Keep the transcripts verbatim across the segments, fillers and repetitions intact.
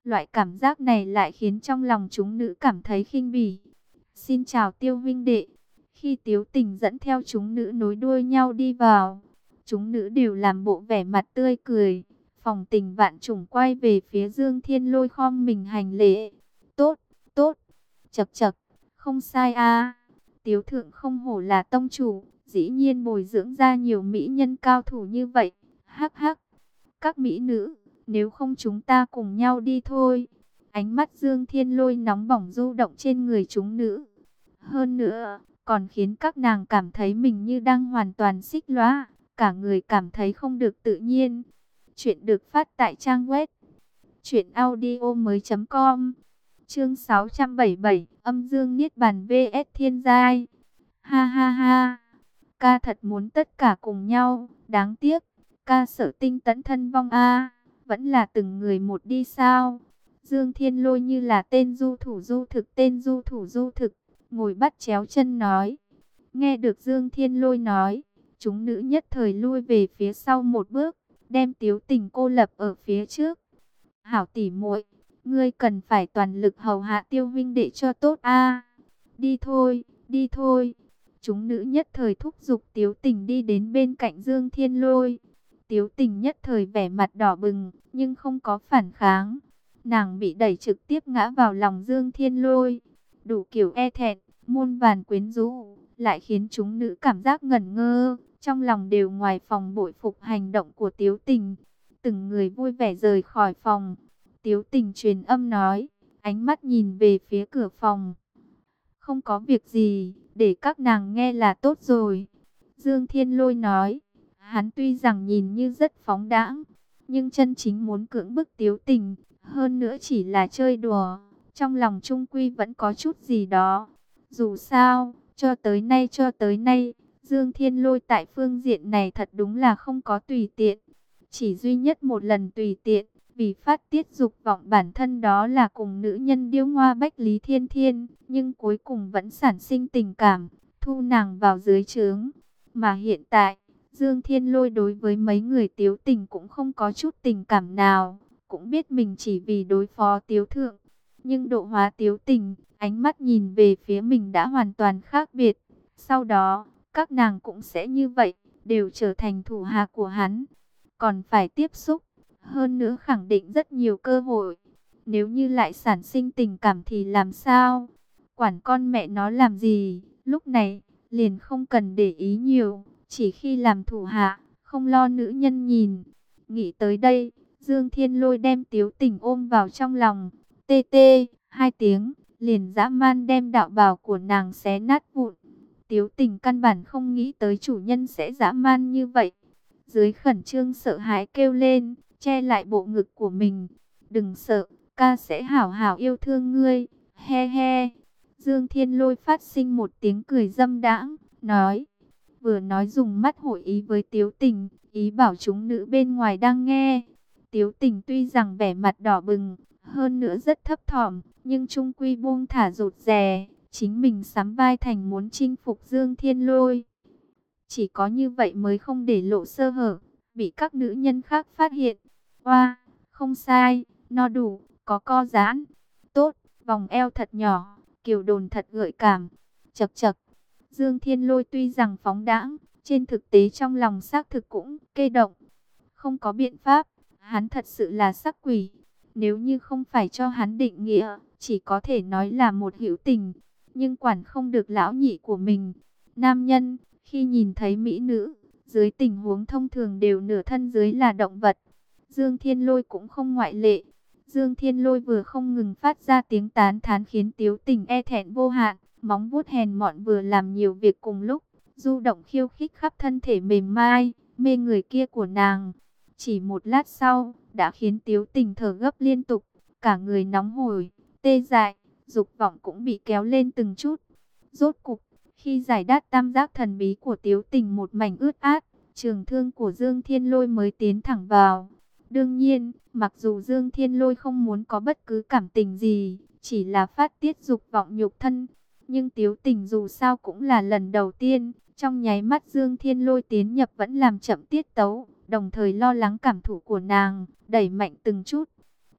Loại cảm giác này lại khiến trong lòng chúng nữ cảm thấy khinh bỉ. Xin chào Tiêu huynh đệ. Khi Tiếu Tình dẫn theo chúng nữ nối đuôi nhau đi vào, chúng nữ đều làm bộ vẻ mặt tươi cười. Phòng Tình vạn trùng quay về phía Dương Thiên Lôi khom mình hành lễ. Tốt, tốt, chậc chậc, không sai a. Tiếu thượng không hổ là tông chủ, dĩ nhiên bồi dưỡng ra nhiều mỹ nhân cao thủ như vậy. Hắc hắc, các mỹ nữ, nếu không chúng ta cùng nhau đi thôi. Ánh mắt Dương Thiên Lôi nóng bỏng du động trên người chúng nữ. Hơn nữa, còn khiến các nàng cảm thấy mình như đang hoàn toàn xích lóa, cả người cảm thấy không được tự nhiên. Chuyện được phát tại trang web truyện audio mới chấm com. Chương sáu trăm bảy mươi bảy, Âm Dương Niết Bàn vs Thiên Giai. Ha ha ha, ca thật muốn tất cả cùng nhau, đáng tiếc, ca Sở Tinh tẫn thân vong a, vẫn là từng người một đi sao? Dương Thiên Lôi như là tên du thủ du thực, tên du thủ du thực, ngồi bắt chéo chân nói. Nghe được Dương Thiên Lôi nói, chúng nữ nhất thời lui về phía sau một bước, đem Tiếu Tình cô lập ở phía trước. Hảo tỷ muội, ngươi cần phải toàn lực hầu hạ Tiêu huynh đệ cho tốt a. Đi thôi, đi thôi. Chúng nữ nhất thời thúc giục Tiếu Tình đi đến bên cạnh Dương Thiên Lôi. Tiếu Tình nhất thời vẻ mặt đỏ bừng, nhưng không có phản kháng. Nàng bị đẩy trực tiếp ngã vào lòng Dương Thiên Lôi. Đủ kiểu e thẹn, muôn vàn quyến rũ, lại khiến chúng nữ cảm giác ngẩn ngơ, trong lòng đều ngoài phòng bội phục hành động của Tiếu Tình. Từng người vui vẻ rời khỏi phòng. Tiếu Tình truyền âm nói, ánh mắt nhìn về phía cửa phòng. Không có việc gì, để các nàng nghe là tốt rồi. Dương Thiên Lôi nói, hắn tuy rằng nhìn như rất phóng đãng, nhưng chân chính muốn cưỡng bức Tiếu Tình, hơn nữa chỉ là chơi đùa, trong lòng trung quy vẫn có chút gì đó. Dù sao, cho tới nay cho tới nay, Dương Thiên Lôi tại phương diện này thật đúng là không có tùy tiện. Chỉ duy nhất một lần tùy tiện, vì phát tiết dục vọng bản thân, đó là cùng nữ nhân điêu ngoa Bách Lý Thiên Thiên, nhưng cuối cùng vẫn sản sinh tình cảm, thu nàng vào dưới trướng. Mà hiện tại, Dương Thiên Lôi đối với mấy người Tiếu Tình cũng không có chút tình cảm nào, cũng biết mình chỉ vì đối phó Tiếu Thượng. Nhưng độ hóa Tiếu Tình, ánh mắt nhìn về phía mình đã hoàn toàn khác biệt. Sau đó, các nàng cũng sẽ như vậy, đều trở thành thủ hạ của hắn. Còn phải tiếp xúc, hơn nữa khẳng định rất nhiều cơ hội. Nếu như lại sản sinh tình cảm thì làm sao? Quản con mẹ nó làm gì? Lúc này, liền không cần để ý nhiều, chỉ khi làm thủ hạ, không lo nữ nhân nhìn. Nghĩ tới đây, Dương Thiên Lôi đem Tiếu Tình ôm vào trong lòng. Tê tê, hai tiếng, liền dã man đem đạo bào của nàng xé nát vụn. Tiếu Tình căn bản không nghĩ tới chủ nhân sẽ dã man như vậy. Dưới khẩn trương sợ hãi kêu lên, che lại bộ ngực của mình. Đừng sợ, ca sẽ hảo hảo yêu thương ngươi. He he. Dương Thiên Lôi phát sinh một tiếng cười dâm đãng, nói. Vừa nói dùng mắt hội ý với Tiếu Tình, ý bảo chúng nữ bên ngoài đang nghe. Tiếu Tình tuy rằng vẻ mặt đỏ bừng, hơn nữa rất thấp thỏm, nhưng trung quy buông thả rụt rè, chính mình sắm vai thành muốn chinh phục Dương Thiên Lôi. Chỉ có như vậy mới không để lộ sơ hở, bị các nữ nhân khác phát hiện. Oa, không sai, no đủ, có co giãn. Tốt, vòng eo thật nhỏ, kiều đồn thật gợi cảm. Chậc chậc, Dương Thiên Lôi tuy rằng phóng đãng, trên thực tế trong lòng xác thực cũng kê động. Không có biện pháp, hắn thật sự là sắc quỷ. Nếu như không phải cho hắn định nghĩa, chỉ có thể nói là một hữu tình. Nhưng quản không được lão nhị của mình. Nam nhân, khi nhìn thấy mỹ nữ, dưới tình huống thông thường đều nửa thân dưới là động vật. Dương Thiên Lôi cũng không ngoại lệ. Dương Thiên Lôi vừa không ngừng phát ra tiếng tán thán khiến Tiếu Tình e thẹn vô hạn, móng vuốt hèn mọn vừa làm nhiều việc cùng lúc, du động khiêu khích khắp thân thể mềm mai, mê người kia của nàng. Chỉ một lát sau, đã khiến Tiếu Tình thở gấp liên tục, cả người nóng hổi, tê dại, dục vọng cũng bị kéo lên từng chút. Rốt cục, khi giải đáp tam giác thần bí của Tiếu Tình một mảnh ướt át, trường thương của Dương Thiên Lôi mới tiến thẳng vào. Đương nhiên, mặc dù Dương Thiên Lôi không muốn có bất cứ cảm tình gì, chỉ là phát tiết dục vọng nhục thân, nhưng Tiếu Tình dù sao cũng là lần đầu tiên, trong nháy mắt Dương Thiên Lôi tiến nhập vẫn làm chậm tiết tấu, đồng thời lo lắng cảm thụ của nàng, đẩy mạnh từng chút.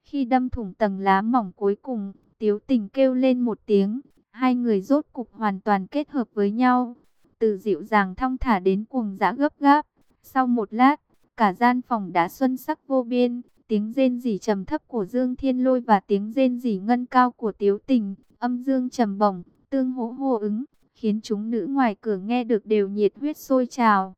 Khi đâm thủng tầng lá mỏng cuối cùng, Tiếu Tình kêu lên một tiếng, hai người rốt cục hoàn toàn kết hợp với nhau. Từ dịu dàng thong thả đến cuồng dã gấp gáp. Sau một lát, cả gian phòng đã xuân sắc vô biên. Tiếng rên rỉ trầm thấp của Dương Thiên Lôi và tiếng rên rỉ ngân cao của Tiếu Tình, âm dương trầm bổng, tương hỗ hô ứng, khiến chúng nữ ngoài cửa nghe được đều nhiệt huyết sôi trào.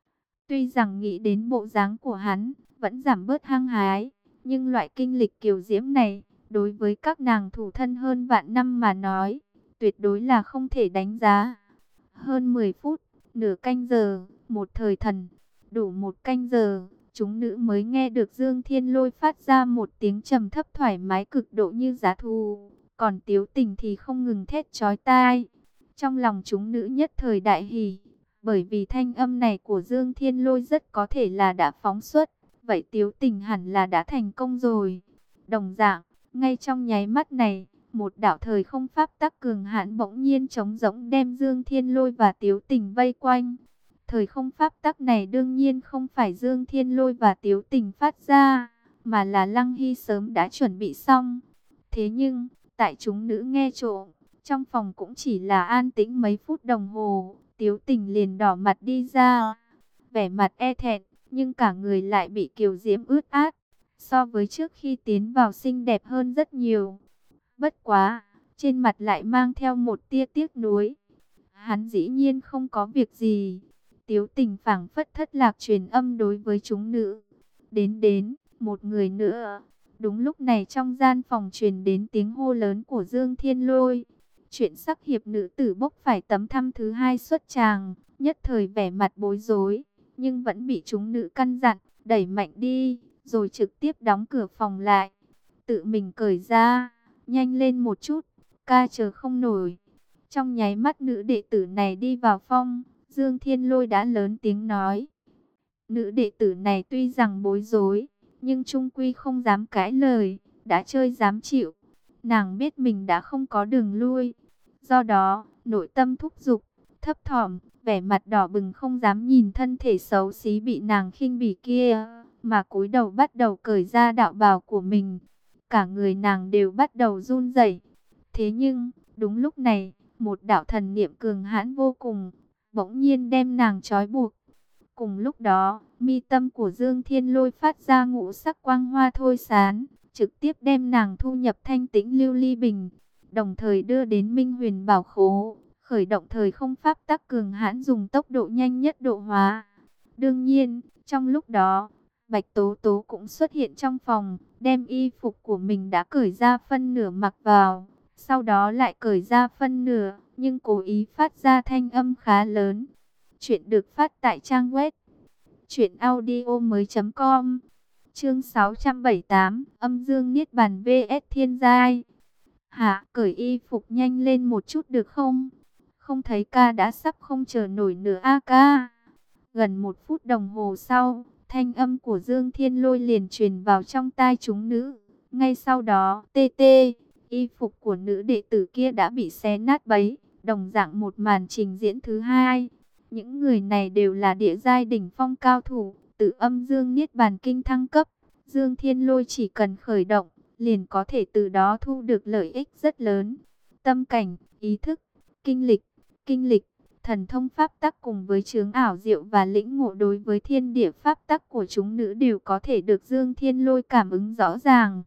Tuy rằng nghĩ đến bộ dáng của hắn, vẫn giảm bớt hăng hái, nhưng loại kinh lịch kiều diễm này, đối với các nàng thủ thân hơn vạn năm mà nói, tuyệt đối là không thể đánh giá. Hơn mười phút, nửa canh giờ, một thời thần, đủ một canh giờ, chúng nữ mới nghe được Dương Thiên Lôi phát ra một tiếng trầm thấp thoải mái cực độ như giá thú, còn Tiếu Tình thì không ngừng thét chói tai. Trong lòng chúng nữ nhất thời đại hỉ, bởi vì thanh âm này của Dương Thiên Lôi rất có thể là đã phóng xuất, vậy Tiếu Tình hẳn là đã thành công rồi. Đồng dạng, ngay trong nháy mắt này, một đạo thời không pháp tắc cường hãn bỗng nhiên trống rỗng đem Dương Thiên Lôi và Tiếu Tình vây quanh. Thời không pháp tắc này đương nhiên không phải Dương Thiên Lôi và Tiếu Tình phát ra, mà là Lăng Hy sớm đã chuẩn bị xong. Thế nhưng, tại chúng nữ nghe trộm, trong phòng cũng chỉ là an tĩnh mấy phút đồng hồ, Tiếu Tình liền đỏ mặt đi ra, vẻ mặt e thẹn, nhưng cả người lại bị kiều diễm ướt át, so với trước khi tiến vào xinh đẹp hơn rất nhiều. Bất quá, trên mặt lại mang theo một tia tiếc nuối. Hắn dĩ nhiên không có việc gì. Tiếu Tình phảng phất thất lạc truyền âm đối với chúng nữ. Đến đến, một người nữa. Đúng lúc này trong gian phòng truyền đến tiếng hô lớn của Dương Thiên Lôi. Chuyện sắc hiệp nữ tử bốc phải tấm thăm thứ hai xuất tràng, nhất thời vẻ mặt bối rối, nhưng vẫn bị chúng nữ căn dặn, đẩy mạnh đi, rồi trực tiếp đóng cửa phòng lại. Tự mình cởi ra, nhanh lên một chút, ca chờ không nổi. Trong nháy mắt nữ đệ tử này đi vào phòng, Dương Thiên Lôi đã lớn tiếng nói. Nữ đệ tử này tuy rằng bối rối, nhưng trung quy không dám cãi lời, đã chơi dám chịu. Nàng biết mình đã không có đường lui. Do đó, nội tâm thúc giục, thấp thỏm, vẻ mặt đỏ bừng không dám nhìn thân thể xấu xí bị nàng khinh bỉ kia, mà cúi đầu bắt đầu cởi ra đạo bào của mình. Cả người nàng đều bắt đầu run rẩy. Thế nhưng, đúng lúc này, một đạo thần niệm cường hãn vô cùng, bỗng nhiên đem nàng trói buộc. Cùng lúc đó, mi tâm của Dương Thiên Lôi phát ra ngũ sắc quang hoa thôi sáng, trực tiếp đem nàng thu nhập thanh tĩnh lưu ly bình, đồng thời đưa đến Minh Huyền Bảo Khố, khởi động thời không pháp tắc cường hãn dùng tốc độ nhanh nhất độ hóa. Đương nhiên, trong lúc đó, Bạch Tố Tố cũng xuất hiện trong phòng, đem y phục của mình đã cởi ra phân nửa mặc vào, sau đó lại cởi ra phân nửa, nhưng cố ý phát ra thanh âm khá lớn. Chuyện được phát tại trang web truyện audio mới chấm com. Chương sáu trăm bảy mươi tám, Âm Dương Niết Bàn vs Thiên Giai. Hả, cởi y phục nhanh lên một chút được không? Không thấy ca đã sắp không chờ nổi nữa a ca. Gần một phút đồng hồ sau, thanh âm của Dương Thiên Lôi liền truyền vào trong tai chúng nữ. Ngay sau đó, tê tê, y phục của nữ đệ tử kia đã bị xé nát bấy, đồng dạng một màn trình diễn thứ hai. Những người này đều là địa giai đỉnh phong cao thủ, tự âm dương niết bàn kinh thăng cấp. Dương Thiên Lôi chỉ cần khởi động, liền có thể từ đó thu được lợi ích rất lớn. Tâm cảnh, ý thức, kinh lịch, kinh lịch, thần thông pháp tắc cùng với chướng ảo diệu và lĩnh ngộ đối với thiên địa pháp tắc của chúng nữ đều có thể được Dương Thiên Lôi cảm ứng rõ ràng.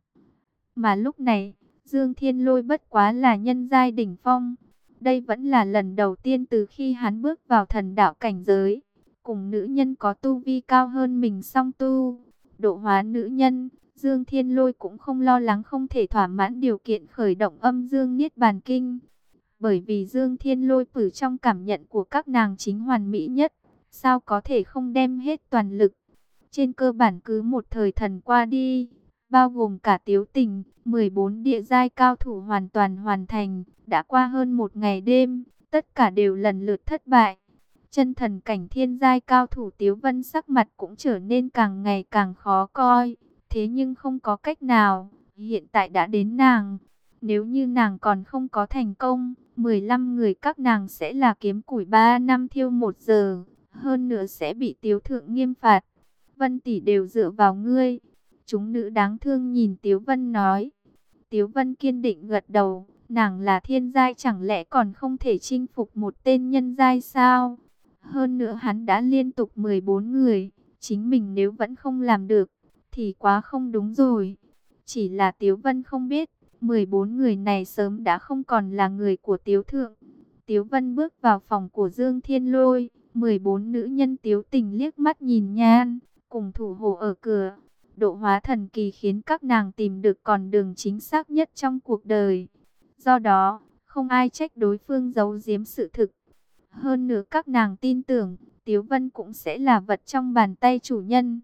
Mà lúc này, Dương Thiên Lôi bất quá là nhân giai đỉnh phong. Đây vẫn là lần đầu tiên từ khi hắn bước vào thần đạo cảnh giới, cùng nữ nhân có tu vi cao hơn mình song tu. Độ hóa nữ nhân, Dương Thiên Lôi cũng không lo lắng không thể thỏa mãn điều kiện khởi động âm dương niết bàn kinh. Bởi vì Dương Thiên Lôi từ trong cảm nhận của các nàng chính hoàn mỹ nhất, sao có thể không đem hết toàn lực. Trên cơ bản cứ một thời thần qua đi, bao gồm cả Tiếu Tình, mười bốn địa giai cao thủ hoàn toàn hoàn thành, đã qua hơn một ngày đêm, tất cả đều lần lượt thất bại. Chân thần cảnh thiên giai cao thủ Tiếu Vân sắc mặt cũng trở nên càng ngày càng khó coi, thế nhưng không có cách nào, hiện tại đã đến nàng. Nếu như nàng còn không có thành công, mười lăm người các nàng sẽ là kiếm củi ba năm thiêu một giờ, hơn nữa sẽ bị Tiếu thượng nghiêm phạt. Vân tỷ đều dựa vào ngươi. Chúng nữ đáng thương nhìn Tiếu Vân nói. Tiếu Vân kiên định gật đầu. Nàng là thiên giai chẳng lẽ còn không thể chinh phục một tên nhân giai sao? Hơn nữa hắn đã liên tục mười bốn người. Chính mình nếu vẫn không làm được thì quá không đúng rồi. Chỉ là Tiếu Vân không biết, mười bốn người này sớm đã không còn là người của Tiếu Thượng. Tiếu Vân bước vào phòng của Dương Thiên Lôi, mười bốn nữ nhân Tiếu Tình liếc mắt nhìn nhan, cùng thủ hộ ở cửa. Độ hóa thần kỳ khiến các nàng tìm được con đường chính xác nhất trong cuộc đời. Do đó, không ai trách đối phương giấu giếm sự thực. Hơn nữa các nàng tin tưởng, Tiếu Vân cũng sẽ là vật trong bàn tay chủ nhân.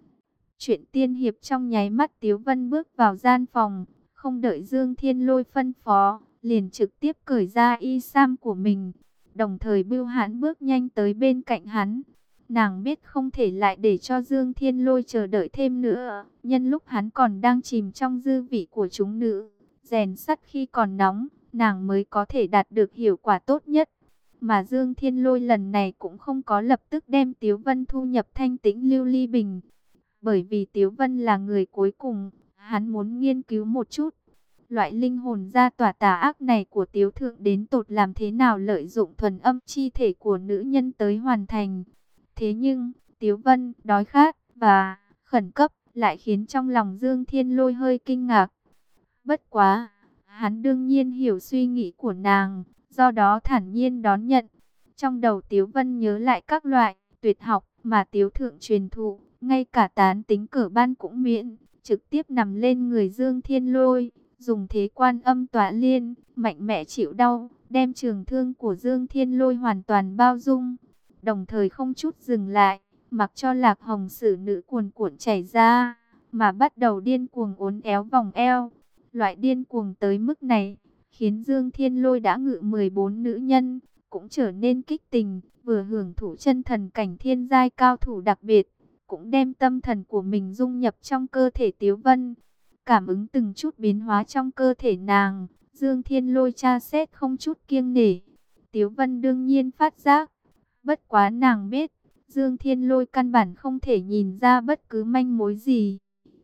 Chuyện tiên hiệp trong nháy mắt Tiếu Vân bước vào gian phòng, không đợi Dương Thiên Lôi phân phó, liền trực tiếp cởi ra y sam của mình. Đồng thời Bưu Hãn bước nhanh tới bên cạnh hắn. Nàng biết không thể lại để cho Dương Thiên Lôi chờ đợi thêm nữa, nhân lúc hắn còn đang chìm trong dư vị của chúng nữ. Rèn sắt khi còn nóng, nàng mới có thể đạt được hiệu quả tốt nhất. Mà Dương Thiên Lôi lần này cũng không có lập tức đem Tiếu Vân thu nhập Thanh Tĩnh Lưu Ly Bình. Bởi vì Tiếu Vân là người cuối cùng, hắn muốn nghiên cứu một chút. Loại linh hồn ra tỏa tà ác này của Tiếu Thượng đến tột làm thế nào lợi dụng thuần âm chi thể của nữ nhân tới hoàn thành. Thế nhưng, Tiếu Vân đói khát và khẩn cấp lại khiến trong lòng Dương Thiên Lôi hơi kinh ngạc. Bất quá, hắn đương nhiên hiểu suy nghĩ của nàng, do đó thản nhiên đón nhận. Trong đầu Tiếu Vân nhớ lại các loại tuyệt học mà Tiếu Thượng truyền thụ, ngay cả tán tính cử ban cũng miễn, trực tiếp nằm lên người Dương Thiên Lôi, dùng thế quan âm tọa liên, mạnh mẽ chịu đau, đem trường thương của Dương Thiên Lôi hoàn toàn bao dung. Đồng thời không chút dừng lại, mặc cho lạc hồng sử nữ cuồn cuộn chảy ra, mà bắt đầu điên cuồng uốn éo vòng eo. Loại điên cuồng tới mức này, khiến Dương Thiên Lôi đã ngự mười bốn nữ nhân, cũng trở nên kích tình, vừa hưởng thụ chân thần cảnh thiên giai cao thủ đặc biệt, cũng đem tâm thần của mình dung nhập trong cơ thể Tiếu Vân. Cảm ứng từng chút biến hóa trong cơ thể nàng, Dương Thiên Lôi tra xét không chút kiêng nể. Tiếu Vân đương nhiên phát giác, bất quá nàng biết, Dương Thiên Lôi căn bản không thể nhìn ra bất cứ manh mối gì.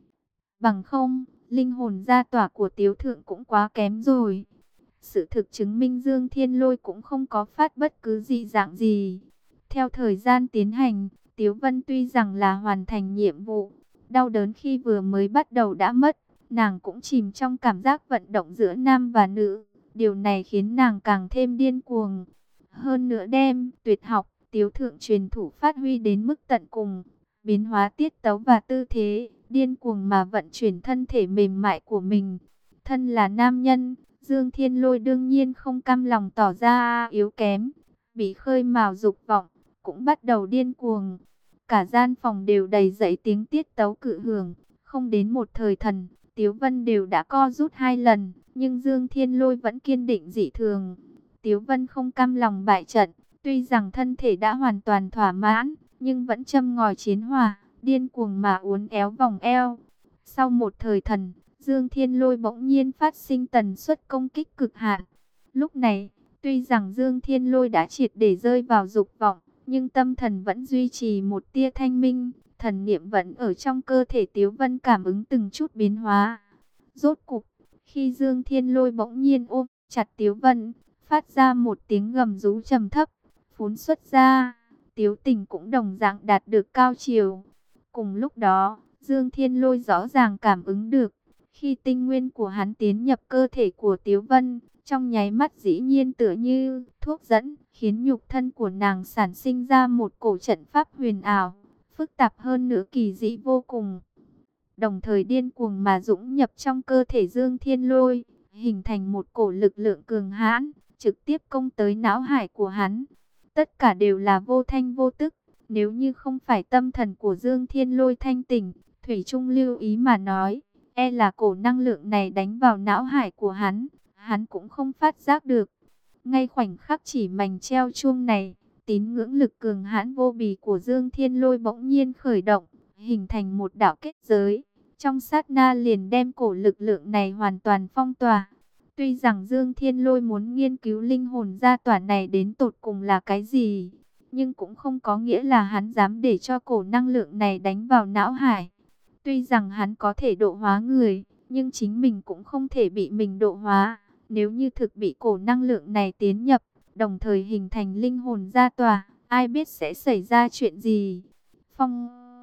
Bằng không, linh hồn gia tỏa của Tiếu Thượng cũng quá kém rồi. Sự thực chứng minh Dương Thiên Lôi cũng không có phát bất cứ dị dạng gì. Theo thời gian tiến hành, Tiếu Vân tuy rằng là hoàn thành nhiệm vụ, đau đớn khi vừa mới bắt đầu đã mất, nàng cũng chìm trong cảm giác vận động giữa nam và nữ. Điều này khiến nàng càng thêm điên cuồng. Hơn nữa đem tuyệt học Tiếu Thượng truyền thủ phát huy đến mức tận cùng, biến hóa tiết tấu và tư thế, điên cuồng mà vận chuyển thân thể mềm mại của mình. Thân là nam nhân, Dương Thiên Lôi đương nhiên không cam lòng tỏ ra yếu kém, bị khơi mào dục vọng, cũng bắt đầu điên cuồng. Cả gian phòng đều đầy dẫy tiếng tiết tấu cự hưởng, không đến một thời thần, Tiếu Vân đều đã co rút hai lần, nhưng Dương Thiên Lôi vẫn kiên định dị thường. Tiếu Vân không cam lòng bại trận, tuy rằng thân thể đã hoàn toàn thỏa mãn, nhưng vẫn châm ngòi chiến hỏa, điên cuồng mà uốn éo vòng eo. Sau một thời thần, Dương Thiên Lôi bỗng nhiên phát sinh tần suất công kích cực hạn. Lúc này, tuy rằng Dương Thiên Lôi đã triệt để rơi vào dục vọng, nhưng tâm thần vẫn duy trì một tia thanh minh, thần niệm vẫn ở trong cơ thể Tiếu Vân cảm ứng từng chút biến hóa. Rốt cục, khi Dương Thiên Lôi bỗng nhiên ôm chặt Tiếu Vân, phát ra một tiếng gầm rú trầm thấp, phún xuất ra, Tiếu Tình cũng đồng dạng đạt được cao chiều. Cùng lúc đó, Dương Thiên Lôi rõ ràng cảm ứng được, khi tinh nguyên của hắn tiến nhập cơ thể của Tiếu Vân, trong nháy mắt dĩ nhiên tựa như thuốc dẫn, khiến nhục thân của nàng sản sinh ra một cổ trận pháp huyền ảo, phức tạp hơn nữa kỳ dị vô cùng. Đồng thời điên cuồng mà dũng nhập trong cơ thể Dương Thiên Lôi, hình thành một cổ lực lượng cường hãn, trực tiếp công tới não hải của hắn. Tất cả đều là vô thanh vô tức, nếu như không phải tâm thần của Dương Thiên Lôi thanh tỉnh, thủy chung lưu ý mà nói, e là cổ năng lượng này đánh vào não hải của hắn, hắn cũng không phát giác được. Ngay khoảnh khắc chỉ mảnh treo chuông này, tín ngưỡng lực cường hãn vô bì của Dương Thiên Lôi bỗng nhiên khởi động, hình thành một đạo kết giới. Trong sát na liền đem cổ lực lượng này hoàn toàn phong tỏa. Tuy rằng Dương Thiên Lôi muốn nghiên cứu linh hồn gia tỏa này đến tột cùng là cái gì, nhưng cũng không có nghĩa là hắn dám để cho cổ năng lượng này đánh vào não hải. Tuy rằng hắn có thể độ hóa người, nhưng chính mình cũng không thể bị mình độ hóa. Nếu như thực bị cổ năng lượng này tiến nhập, đồng thời hình thành linh hồn gia tòa, ai biết sẽ xảy ra chuyện gì. Phong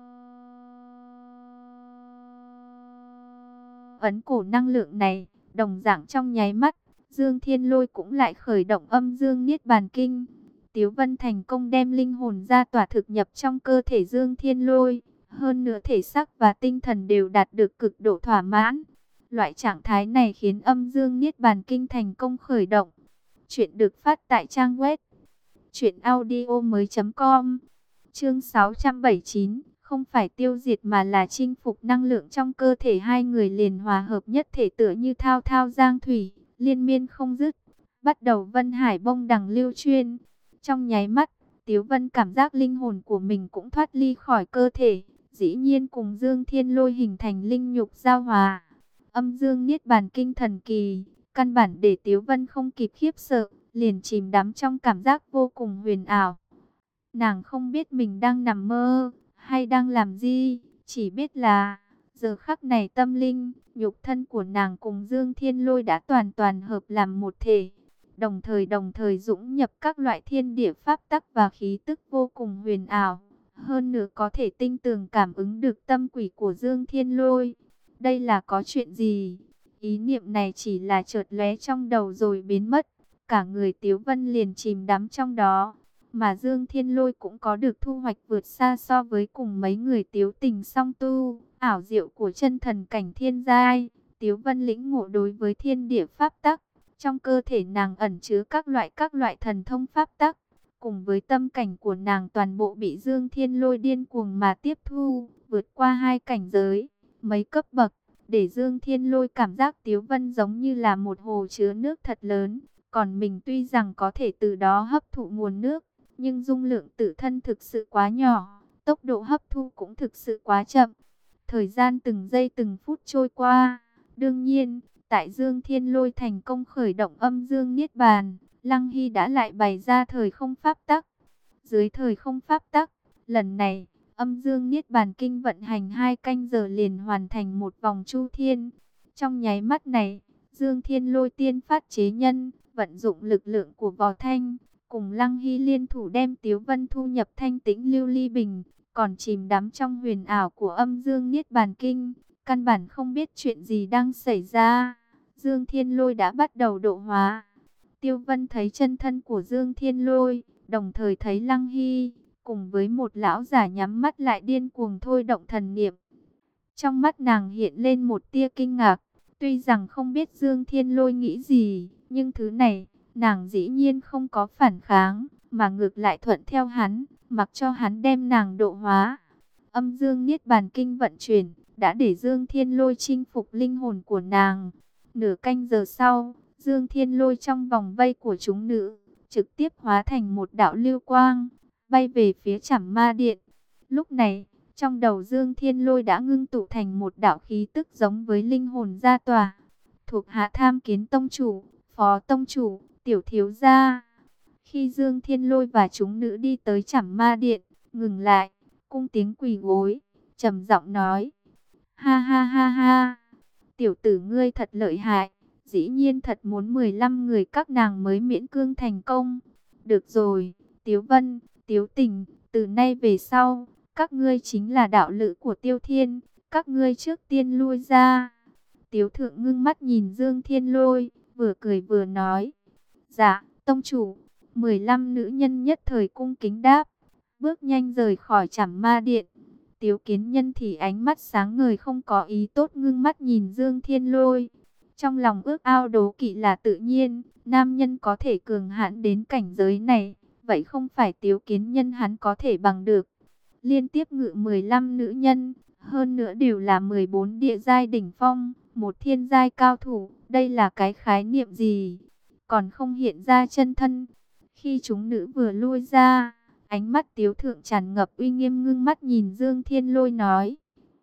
ấn cổ năng lượng này, đồng dạng trong nháy mắt, Dương Thiên Lôi cũng lại khởi động âm dương niết bàn kinh. Tiếu Vân thành công đem linh hồn gia tòa thực nhập trong cơ thể Dương Thiên Lôi. Hơn nữa thể xác và tinh thần đều đạt được cực độ thỏa mãn. Loại trạng thái này khiến âm dương niết bàn kinh thành công khởi động. Chuyện được phát tại trang web truyện audio mới chấm com. Chương sáu trăm bảy mươi chín, không phải tiêu diệt mà là chinh phục. Năng lượng trong cơ thể hai người liền hòa hợp nhất thể, tựa như thao thao giang thủy, liên miên không dứt. Bắt đầu vân hải bông đằng lưu chuyên. Trong nháy mắt, Tiếu Vân cảm giác linh hồn của mình cũng thoát ly khỏi cơ thể, dĩ nhiên cùng Dương Thiên Lôi hình thành linh nhục giao hòa. Âm dương niết bàn kinh thần kỳ, căn bản để Tiếu Vân không kịp khiếp sợ, liền chìm đắm trong cảm giác vô cùng huyền ảo. Nàng không biết mình đang nằm mơ hay đang làm gì, chỉ biết là giờ khắc này tâm linh, nhục thân của nàng cùng Dương Thiên Lôi đã toàn toàn hợp làm một thể. Đồng thời đồng thời dũng nhập các loại thiên địa pháp tắc và khí tức vô cùng huyền ảo. Hơn nữa có thể tinh tường cảm ứng được tâm quỷ của Dương Thiên Lôi. Đây là có chuyện gì? Ý niệm này chỉ là chợt lóe trong đầu rồi biến mất. Cả người Tiếu Vân liền chìm đắm trong đó. Mà Dương Thiên Lôi cũng có được thu hoạch vượt xa so với cùng mấy người Tiếu Tình song tu. Ảo diệu của chân thần cảnh thiên giai. Tiếu Vân lĩnh ngộ đối với thiên địa pháp tắc. Trong cơ thể nàng ẩn chứa các loại các loại thần thông pháp tắc. Cùng với tâm cảnh của nàng toàn bộ bị Dương Thiên Lôi điên cuồng mà tiếp thu. Vượt qua hai cảnh giới, mấy cấp bậc. Để Dương Thiên Lôi cảm giác Tiếu Vân giống như là một hồ chứa nước thật lớn. Còn mình tuy rằng có thể từ đó hấp thụ nguồn nước, nhưng dung lượng tự thân thực sự quá nhỏ. Tốc độ hấp thu cũng thực sự quá chậm. Thời gian từng giây từng phút trôi qua. Đương nhiên, tại Dương Thiên Lôi thành công khởi động âm dương niết bàn, Lăng Hy đã lại bày ra thời không pháp tắc. Dưới thời không pháp tắc, lần này, âm dương niết bàn kinh vận hành hai canh giờ liền hoàn thành một vòng chu thiên. Trong nháy mắt này, Dương Thiên Lôi tiên phát chế nhân, vận dụng lực lượng của Vò Thanh, cùng Lăng Hy liên thủ đem Tiếu Vân thu nhập thanh tĩnh lưu ly bình, còn chìm đắm trong huyền ảo của âm dương niết bàn kinh. Căn bản không biết chuyện gì đang xảy ra. Dương Thiên Lôi đã bắt đầu độ hóa. Tiêu Vân thấy chân thân của Dương Thiên Lôi, đồng thời thấy Lăng Hy, cùng với một lão giả nhắm mắt lại điên cuồng thôi động thần niệm. Trong mắt nàng hiện lên một tia kinh ngạc. Tuy rằng không biết Dương Thiên Lôi nghĩ gì, nhưng thứ này, nàng dĩ nhiên không có phản kháng, mà ngược lại thuận theo hắn, mặc cho hắn đem nàng độ hóa. Âm dương niết bàn kinh vận chuyển, đã để Dương Thiên Lôi chinh phục linh hồn của nàng. Nửa canh giờ sau, Dương Thiên Lôi trong vòng vây của chúng nữ, trực tiếp hóa thành một đạo lưu quang, bay về phía Trảm Ma Điện. Lúc này, trong đầu Dương Thiên Lôi đã ngưng tụ thành một đạo khí tức giống với linh hồn gia tòa. Thuộc hạ tham kiến tông chủ, phó tông chủ, tiểu thiếu gia. Khi Dương Thiên Lôi và chúng nữ đi tới Trảm Ma Điện, ngừng lại, cung tiếng quỳ gối, trầm giọng nói: Ha ha ha ha, tiểu tử ngươi thật lợi hại, dĩ nhiên thật muốn mười lăm người các nàng mới miễn cương thành công. Được rồi, Tiếu Vân, Tiếu Tình, từ nay về sau, các ngươi chính là đạo lữ của Tiêu Thiên, các ngươi trước tiên lui ra. Tiếu Thượng ngưng mắt nhìn Dương Thiên Lôi, vừa cười vừa nói: Dạ, tông chủ. mười lăm nữ nhân nhất thời cung kính đáp, bước nhanh rời khỏi Trảm Ma Điện. Tiếu Kiến Nhân thì ánh mắt sáng ngời không có ý tốt, ngưng mắt nhìn Dương Thiên Lôi. Trong lòng ước ao đố kỵ là tự nhiên, nam nhân có thể cường hãn đến cảnh giới này, vậy không phải Tiếu Kiến Nhân hắn có thể bằng được. Liên tiếp ngự mười lăm nữ nhân, hơn nữa đều là mười bốn địa giai đỉnh phong, một thiên giai cao thủ, đây là cái khái niệm gì? Còn không hiện ra chân thân. Khi chúng nữ vừa lui ra, ánh mắt Tiếu Thượng tràn ngập uy nghiêm, ngưng mắt nhìn Dương Thiên Lôi nói: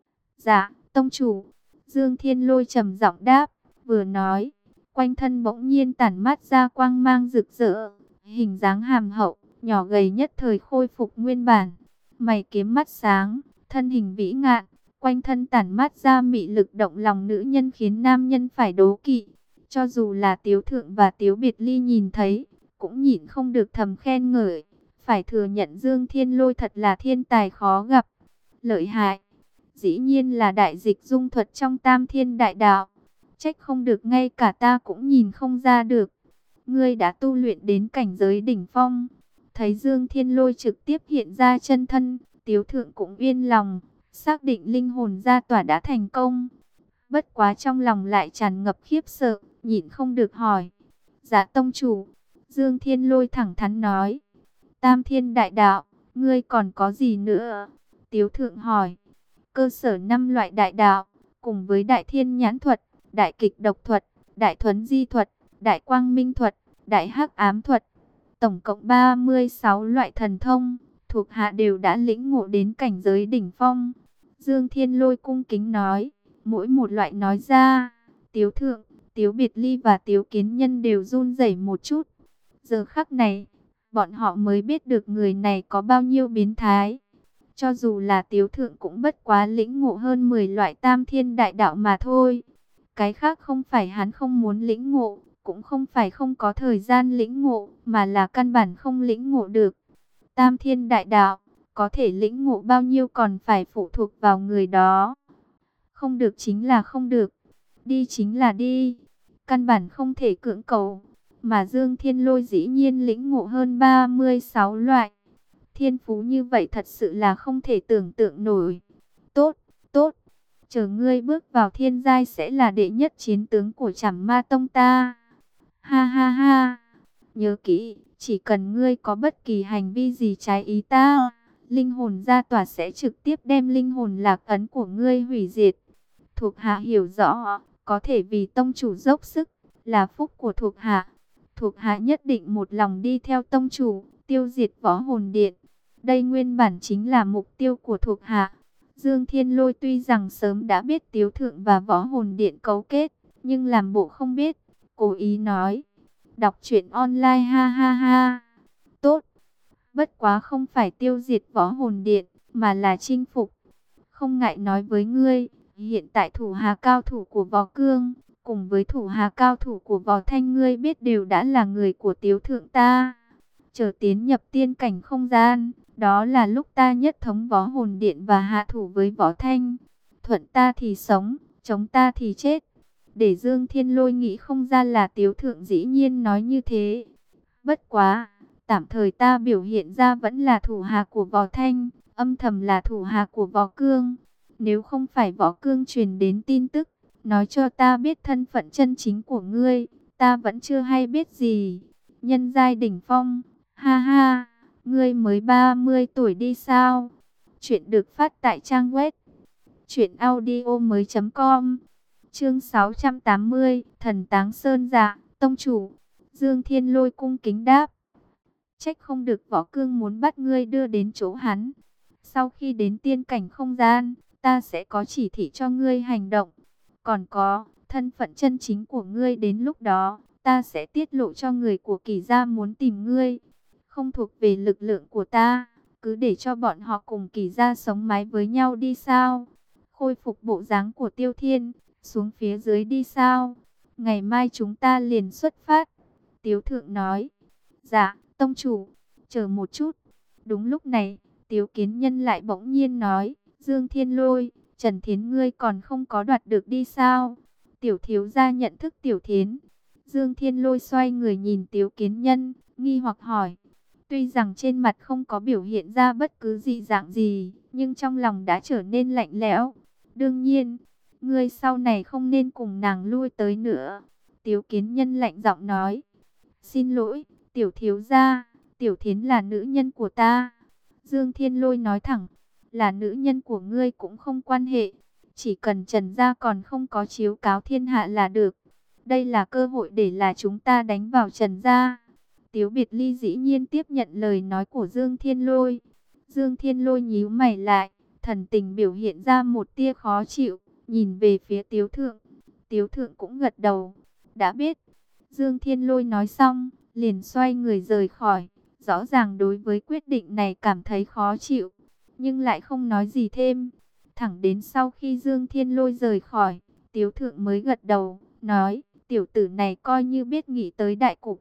Dạ, tông chủ. Dương Thiên Lôi trầm giọng đáp, vừa nói, quanh thân bỗng nhiên tản mát ra quang mang rực rỡ, hình dáng hàm hậu, nhỏ gầy nhất thời khôi phục nguyên bản, mày kiếm mắt sáng, thân hình vĩ ngạn, quanh thân tản mát ra mị lực động lòng nữ nhân khiến nam nhân phải đố kỵ. Cho dù là Tiếu Thượng và Tiếu Biệt Ly nhìn thấy, cũng nhịn không được thầm khen ngợi. Phải thừa nhận Dương Thiên Lôi thật là thiên tài khó gặp. Lợi hại, dĩ nhiên là đại dịch dung thuật trong Tam Thiên Đại Đạo. Trách không được ngay cả ta cũng nhìn không ra được. Ngươi đã tu luyện đến cảnh giới đỉnh phong. Thấy Dương Thiên Lôi trực tiếp hiện ra chân thân, Tiếu Thượng cũng yên lòng, xác định linh hồn gia tỏa đã thành công. Bất quá trong lòng lại tràn ngập khiếp sợ, nhịn không được hỏi. Dạ tông chủ, Dương Thiên Lôi thẳng thắn nói. Tam Thiên Đại Đạo, ngươi còn có gì nữa? Tiếu Thượng hỏi. Cơ sở năm loại đại đạo, cùng với Đại Thiên Nhãn Thuật, Đại Kịch Độc Thuật, Đại Thuấn Di Thuật, Đại Quang Minh Thuật, Đại Hắc Ám Thuật. Tổng cộng ba mươi sáu loại thần thông, thuộc hạ đều đã lĩnh ngộ đến cảnh giới đỉnh phong. Dương Thiên Lôi cung kính nói, mỗi một loại nói ra, Tiếu Thượng, Tiếu Biệt Ly và Tiếu Kiến Nhân đều run rẩy một chút. Giờ khắc này, bọn họ mới biết được người này có bao nhiêu biến thái. Cho dù là Tiếu Thượng cũng bất quá lĩnh ngộ hơn mười loại Tam Thiên Đại Đạo mà thôi. Cái khác không phải hắn không muốn lĩnh ngộ, cũng không phải không có thời gian lĩnh ngộ, mà là căn bản không lĩnh ngộ được. Tam Thiên Đại Đạo, có thể lĩnh ngộ bao nhiêu còn phải phụ thuộc vào người đó. Không được chính là không được, đi chính là đi, căn bản không thể cưỡng cầu. Mà Dương Thiên Lôi dĩ nhiên lĩnh ngộ hơn ba mươi sáu loại. Thiên phú như vậy thật sự là không thể tưởng tượng nổi. Tốt, tốt, chờ ngươi bước vào thiên giai sẽ là đệ nhất chiến tướng của Trảm Ma Tông ta. Ha ha ha, nhớ kỹ, chỉ cần ngươi có bất kỳ hành vi gì trái ý ta, linh hồn gia tỏa sẽ trực tiếp đem linh hồn lạc ấn của ngươi hủy diệt. Thuộc hạ hiểu rõ, có thể vì tông chủ dốc sức, là phúc của thuộc hạ. Thuộc hạ nhất định một lòng đi theo tông chủ, tiêu diệt Võ Hồn Điện. Đây nguyên bản chính là mục tiêu của thuộc hạ. Dương Thiên Lôi tuy rằng sớm đã biết Tiếu Thượng và Võ Hồn Điện cấu kết, nhưng làm bộ không biết, cố ý nói. Đọc truyện online ha ha ha. Tốt, bất quá không phải tiêu diệt Võ Hồn Điện, mà là chinh phục. Không ngại nói với ngươi, hiện tại thủ hạ cao thủ của Võ Cương, cùng với thủ hạ cao thủ của Võ Thanh ngươi biết đều đã là người của Tiếu Thượng ta. Chờ tiến nhập tiên cảnh không gian, đó là lúc ta nhất thống Võ Hồn Điện và hạ thủ với Võ Thanh. Thuận ta thì sống, chống ta thì chết. Để Dương Thiên Lôi nghĩ không ra là Tiếu Thượng dĩ nhiên nói như thế. Bất quá, tạm thời ta biểu hiện ra vẫn là thủ hạ của Võ Thanh, âm thầm là thủ hạ của Võ Cương. Nếu không phải Võ Cương truyền đến tin tức, nói cho ta biết thân phận chân chính của ngươi, ta vẫn chưa hay biết gì. Nhân giai đỉnh phong, ha ha, ngươi mới ba mươi tuổi đi sao? Chuyện được phát tại trang web truyện audio mới chấm com. Chương sáu trăm tám mươi, Thần Táng Sơn Dạ, tông chủ. Dương Thiên Lôi cung kính đáp. Trách không được Võ Cương muốn bắt ngươi đưa đến chỗ hắn. Sau khi đến tiên cảnh không gian, ta sẽ có chỉ thị cho ngươi hành động. Còn có, thân phận chân chính của ngươi đến lúc đó, ta sẽ tiết lộ cho người của Kỳ gia muốn tìm ngươi. Không thuộc về lực lượng của ta, cứ để cho bọn họ cùng Kỳ gia sống mái với nhau đi sao? Khôi phục bộ dáng của Tiêu Thiên, xuống phía dưới đi sao? Ngày mai chúng ta liền xuất phát. Tiếu Thượng nói. Dạ, tông chủ, chờ một chút. Đúng lúc này, Tiếu Kiến Nhân lại bỗng nhiên nói. Dương Thiên Lôi, Trần Thiến ngươi còn không có đoạt được đi sao? Tiểu thiếu gia nhận thức Tiểu Thiến. Dương Thiên Lôi xoay người nhìn Tiếu Kiến Nhân, nghi hoặc hỏi. Tuy rằng trên mặt không có biểu hiện ra bất cứ dị dạng gì, nhưng trong lòng đã trở nên lạnh lẽo. Đương nhiên, ngươi sau này không nên cùng nàng lui tới nữa. Tiếu Kiến Nhân lạnh giọng nói. Xin lỗi, Tiểu thiếu gia, Tiểu Thiến là nữ nhân của ta. Dương Thiên Lôi nói thẳng. Là nữ nhân của ngươi cũng không quan hệ. Chỉ cần Trần gia còn không có chiếu cáo thiên hạ là được. Đây là cơ hội để là chúng ta đánh vào Trần gia. Tiếu Biệt Ly dĩ nhiên tiếp nhận lời nói của Dương Thiên Lôi. Dương Thiên Lôi nhíu mày lại, thần tình biểu hiện ra một tia khó chịu, nhìn về phía Tiếu Thượng. Tiếu Thượng cũng gật đầu. Đã biết. Dương Thiên Lôi nói xong, liền xoay người rời khỏi. Rõ ràng đối với quyết định này cảm thấy khó chịu, nhưng lại không nói gì thêm. Thẳng đến sau khi Dương Thiên Lôi rời khỏi, Tiếu Thượng mới gật đầu, nói, tiểu tử này coi như biết nghĩ tới đại cục.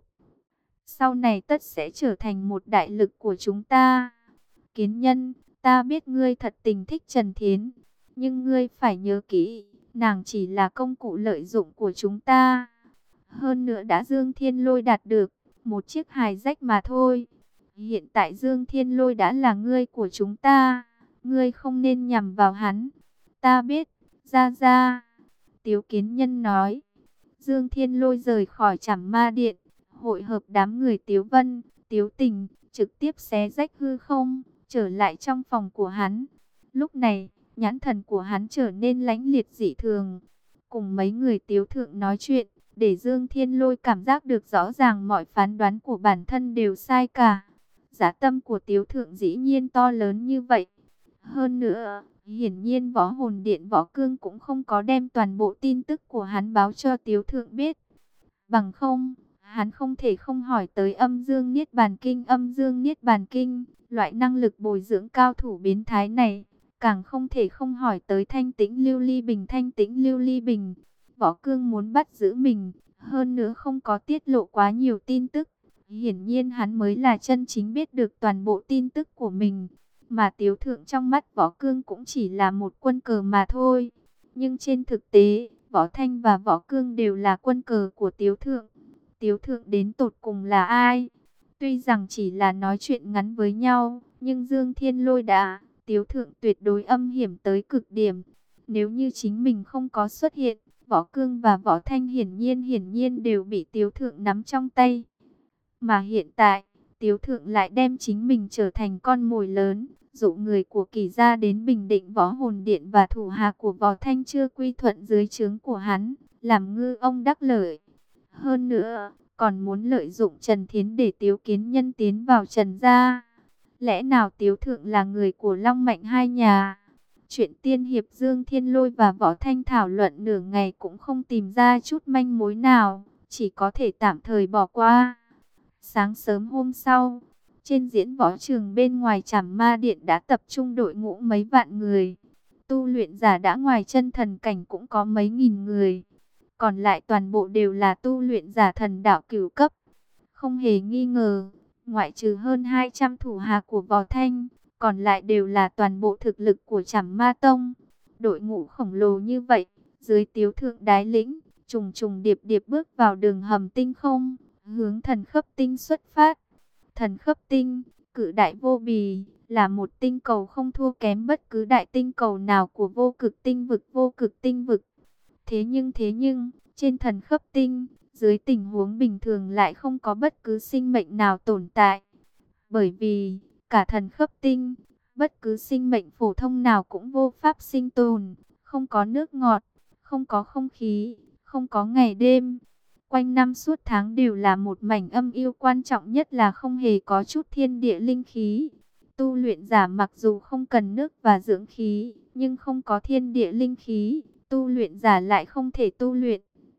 Sau này tất sẽ trở thành một đại lực của chúng ta. Kiến Nhân, ta biết ngươi thật tình thích Trần Thiến, nhưng ngươi phải nhớ kỹ, nàng chỉ là công cụ lợi dụng của chúng ta. Hơn nữa đã Dương Thiên Lôi đạt được một chiếc hài rách mà thôi. Hiện tại Dương Thiên Lôi đã là ngươi của chúng ta, ngươi không nên nhằm vào hắn. Ta biết, ra ra. Tiếu Kiến Nhân nói. Dương Thiên Lôi rời khỏi Trảm Ma Điện, hội hợp đám người Tiếu Vân, Tiếu Tình, trực tiếp xé rách hư không, trở lại trong phòng của hắn. Lúc này, nhãn thần của hắn trở nên lãnh liệt dị thường. Cùng mấy người Tiếu Thượng nói chuyện, để Dương Thiên Lôi cảm giác được rõ ràng mọi phán đoán của bản thân đều sai cả. Giá tâm của Tiếu Thượng dĩ nhiên to lớn như vậy. Hơn nữa, hiển nhiên Võ Hồn Điện Võ Cương cũng không có đem toàn bộ tin tức của hắn báo cho Tiếu Thượng biết. Bằng không, hắn không thể không hỏi tới Âm Dương Niết Bàn Kinh. Âm Dương Niết Bàn Kinh, loại năng lực bồi dưỡng cao thủ biến thái này, càng không thể không hỏi tới Thanh Tĩnh Lưu Ly Bình. Thanh Tĩnh Lưu Ly Bình, Võ Cương muốn bắt giữ mình, hơn nữa không có tiết lộ quá nhiều tin tức. Hiển nhiên hắn mới là chân chính biết được toàn bộ tin tức của mình. Mà Tiếu Thượng trong mắt Võ Cương cũng chỉ là một quân cờ mà thôi. Nhưng trên thực tế, Võ Thanh và Võ Cương đều là quân cờ của Tiếu Thượng. Tiếu Thượng đến tột cùng là ai? Tuy rằng chỉ là nói chuyện ngắn với nhau, nhưng Dương Thiên Lôi đã, Tiếu Thượng tuyệt đối âm hiểm tới cực điểm. Nếu như chính mình không có xuất hiện, Võ Cương và Võ Thanh hiển nhiên hiển nhiên đều bị Tiếu Thượng nắm trong tay. Mà hiện tại, Tiếu Thượng lại đem chính mình trở thành con mồi lớn, dụ người của Kỳ gia đến Bình Định Võ Hồn Điện và thủ hạ của Võ Thanh chưa quy thuận dưới trướng của hắn, làm ngư ông đắc lợi. Hơn nữa, còn muốn lợi dụng Trần Thiến để Tiếu Kiến Nhân tiến vào Trần gia. Lẽ nào Tiếu Thượng là người của Long Mạnh hai nhà? Chuyện tiên hiệp Dương Thiên Lôi và Võ Thanh thảo luận nửa ngày cũng không tìm ra chút manh mối nào, chỉ có thể tạm thời bỏ qua. Sáng sớm hôm sau, trên diễn võ trường bên ngoài Trảm Ma Điện đã tập trung đội ngũ mấy vạn người. Tu luyện giả đã ngoài chân thần cảnh cũng có mấy nghìn người. Còn lại toàn bộ đều là tu luyện giả thần đạo cửu cấp. Không hề nghi ngờ, ngoại trừ hơn hai trăm thủ hạ của Võ Thanh, còn lại đều là toàn bộ thực lực của Trảm Ma Tông. Đội ngũ khổng lồ như vậy, dưới Tiếu Thượng đái lĩnh, trùng trùng điệp điệp bước vào đường hầm tinh không, hướng Thần Khấp Tinh xuất phát. Thần Khấp Tinh, cự đại vô bì, là một tinh cầu không thua kém bất cứ đại tinh cầu nào của vô cực tinh vực. Vô cực tinh vực. Thế nhưng thế nhưng, trên Thần Khấp Tinh, dưới tình huống bình thường lại không có bất cứ sinh mệnh nào tồn tại. Bởi vì, cả Thần Khấp Tinh, bất cứ sinh mệnh phổ thông nào cũng vô pháp sinh tồn, không có nước ngọt, không có không khí, không có ngày đêm. Quanh năm suốt tháng đều là một mảnh âm u, quan trọng nhất là không hề có chút thiên địa linh khí. Tu luyện giả mặc dù không cần nước và dưỡng khí, nhưng không có thiên địa linh khí, tu luyện giả lại không thể tu luyện.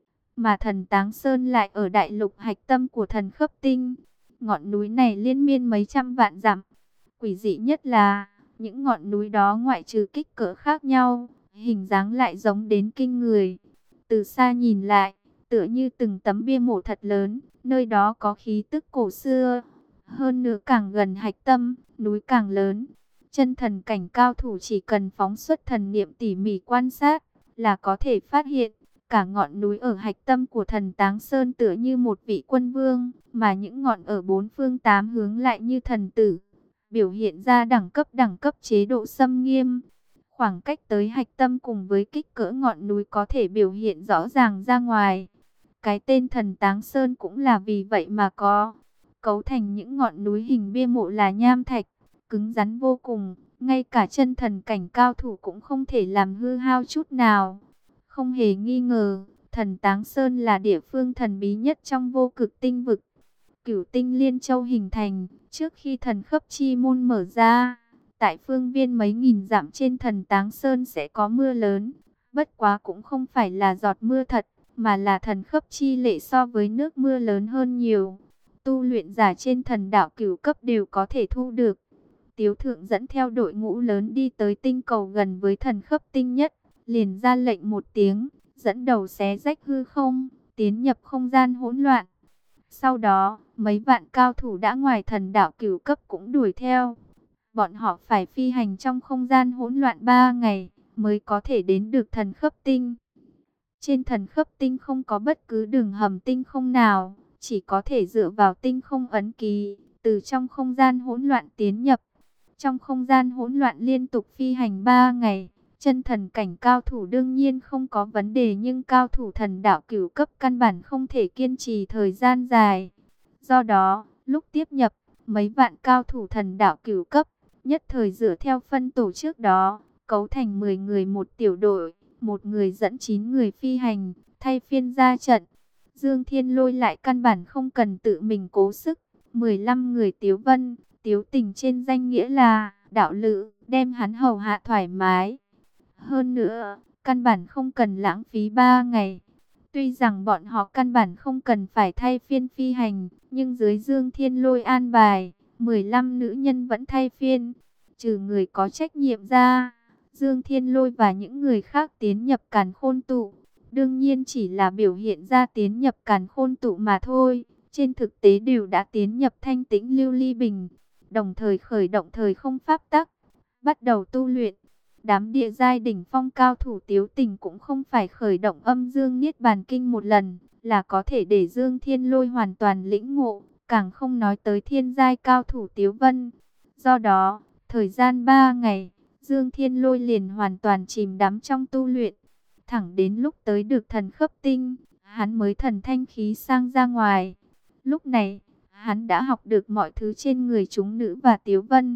Mà Thần Táng Sơn lại ở đại lục hạch tâm của Thần Khấp Tinh. Ngọn núi này liên miên mấy trăm vạn dặm. Quỷ dị nhất là, những ngọn núi đó ngoại trừ kích cỡ khác nhau, hình dáng lại giống đến kinh người. Từ xa nhìn lại, tựa như từng tấm bia mộ thật lớn, nơi đó có khí tức cổ xưa. Hơn nữa càng gần hạch tâm, núi càng lớn. Chân thần cảnh cao thủ chỉ cần phóng xuất thần niệm tỉ mỉ quan sát, là có thể phát hiện, cả ngọn núi ở hạch tâm của Thần Táng Sơn tựa như một vị quân vương, mà những ngọn ở bốn phương tám hướng lại như thần tử, biểu hiện ra đẳng cấp đẳng cấp chế độ xâm nghiêm. Khoảng cách tới hạch tâm cùng với kích cỡ ngọn núi có thể biểu hiện rõ ràng ra ngoài. Cái tên Thần Táng Sơn cũng là vì vậy mà có. Cấu thành những ngọn núi hình bia mộ là nham thạch, cứng rắn vô cùng, ngay cả chân thần cảnh cao thủ cũng không thể làm hư hao chút nào. Không hề nghi ngờ, Thần Táng Sơn là địa phương thần bí nhất trong vô cực tinh vực. Cửu tinh liên châu hình thành, trước khi thần khấp chi môn mở ra, tại phương viên mấy nghìn dặm trên Thần Táng Sơn sẽ có mưa lớn. Bất quá cũng không phải là giọt mưa thật, mà là thần khấp chi lệ so với nước mưa lớn hơn nhiều. Tu luyện giả trên thần đạo cửu cấp đều có thể thu được. Tiếu Thượng dẫn theo đội ngũ lớn đi tới tinh cầu gần với thần khấp tinh nhất, liền ra lệnh một tiếng, dẫn đầu xé rách hư không, tiến nhập không gian hỗn loạn. Sau đó, mấy vạn cao thủ đã ngoài thần đạo cửu cấp cũng đuổi theo. Bọn họ phải phi hành trong không gian hỗn loạn ba ngày, mới có thể đến được thần khấp tinh. Trên thần khấp tinh không có bất cứ đường hầm tinh không nào, chỉ có thể dựa vào tinh không ấn ký, từ trong không gian hỗn loạn tiến nhập. Trong không gian hỗn loạn liên tục phi hành ba ngày, chân thần cảnh cao thủ đương nhiên không có vấn đề, nhưng cao thủ thần đạo cửu cấp căn bản không thể kiên trì thời gian dài. Do đó, lúc tiếp nhập, mấy vạn cao thủ thần đạo cửu cấp, nhất thời dựa theo phân tổ trước đó, cấu thành mười người một tiểu đội, một người dẫn chín người phi hành, thay phiên ra trận. Dương Thiên Lôi lại căn bản không cần tự mình cố sức, mười lăm người Tiếu Vân, Tiếu Tình trên danh nghĩa là đạo lữ, đem hắn hầu hạ thoải mái. Hơn nữa, căn bản không cần lãng phí ba ngày. Tuy rằng bọn họ căn bản không cần phải thay phiên phi hành, nhưng dưới Dương Thiên Lôi an bài, mười lăm nữ nhân vẫn thay phiên. Trừ người có trách nhiệm ra, Dương Thiên Lôi và những người khác tiến nhập Càn Khôn Tụ, đương nhiên chỉ là biểu hiện ra tiến nhập Càn Khôn Tụ mà thôi. Trên thực tế đều đã tiến nhập Thanh Tĩnh Lưu Ly Bình, đồng thời khởi động thời không pháp tắc, bắt đầu tu luyện. Đám địa giai đỉnh phong cao thủ Tiếu Tình cũng không phải khởi động âm dương niết bàn kinh một lần, là có thể để Dương Thiên Lôi hoàn toàn lĩnh ngộ, càng không nói tới thiên giai cao thủ Tiếu Vân. Do đó, thời gian ba ngày, Dương Thiên Lôi liền hoàn toàn chìm đắm trong tu luyện. Thẳng đến lúc tới được thần khấp tinh, hắn mới thần thanh khí sang ra ngoài. Lúc này, hắn đã học được mọi thứ trên người chúng nữ và Tiếu Vân,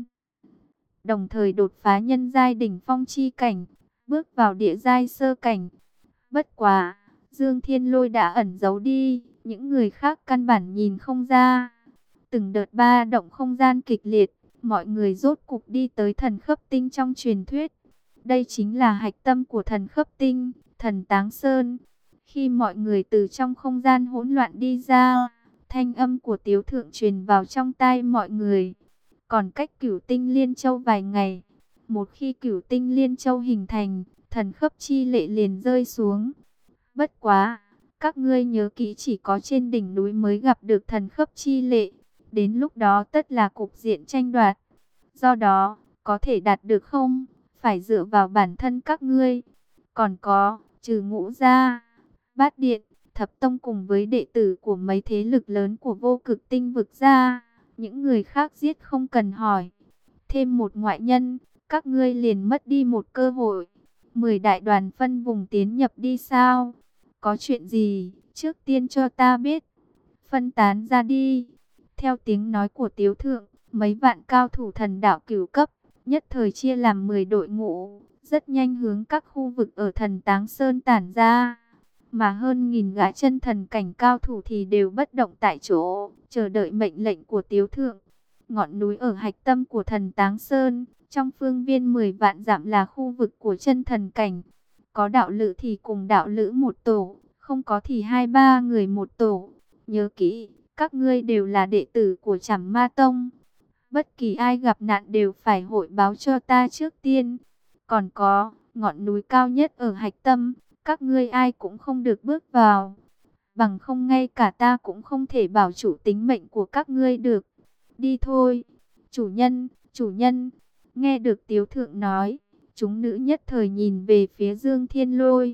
đồng thời đột phá nhân giai đỉnh phong chi cảnh, bước vào địa giai sơ cảnh. Bất quá, Dương Thiên Lôi đã ẩn giấu đi, những người khác căn bản nhìn không ra. Từng đợt ba động không gian kịch liệt, mọi người rốt cục đi tới thần khấp tinh trong truyền thuyết. Đây chính là hạch tâm của thần khấp tinh, thần Táng Sơn. Khi mọi người từ trong không gian hỗn loạn đi ra, thanh âm của Tiếu Thượng truyền vào trong tai mọi người. Còn cách Cửu Tinh Liên Châu vài ngày, một khi Cửu Tinh Liên Châu hình thành, thần khấp chi lệ liền rơi xuống. Bất quá, các ngươi nhớ kỹ, chỉ có trên đỉnh núi mới gặp được thần khấp chi lệ. Đến lúc đó tất là cục diện tranh đoạt. Do đó, có thể đạt được không, phải dựa vào bản thân các ngươi. Còn có, trừ Ngũ ra, Bát Điện, Thập Tông cùng với đệ tử của mấy thế lực lớn của Vô Cực Tinh vực ra, những người khác giết không cần hỏi. Thêm một ngoại nhân, các ngươi liền mất đi một cơ hội. Mười đại đoàn phân vùng tiến nhập đi sao? Có chuyện gì, trước tiên cho ta biết. Phân tán ra đi. Theo tiếng nói của Tiếu Thượng, mấy vạn cao thủ thần đạo cửu cấp, nhất thời chia làm mười đội ngũ, rất nhanh hướng các khu vực ở thần Táng Sơn tản ra. Mà hơn nghìn gã chân thần cảnh cao thủ thì đều bất động tại chỗ, chờ đợi mệnh lệnh của Tiếu Thượng. Ngọn núi ở hạch tâm của thần Táng Sơn, trong phương viên mười vạn dặm là khu vực của chân thần cảnh. Có đạo lữ thì cùng đạo lữ một tổ, không có thì hai ba người một tổ. Nhớ kỹ, các ngươi đều là đệ tử của Trảm Ma Tông. Bất kỳ ai gặp nạn đều phải hội báo cho ta trước tiên. Còn có, ngọn núi cao nhất ở hạch tâm, các ngươi ai cũng không được bước vào. Bằng không ngay cả ta cũng không thể bảo chủ tính mệnh của các ngươi được. Đi thôi. Chủ nhân, chủ nhân. Nghe được Tiếu Thượng nói, chúng nữ nhất thời nhìn về phía Dương Thiên Lôi.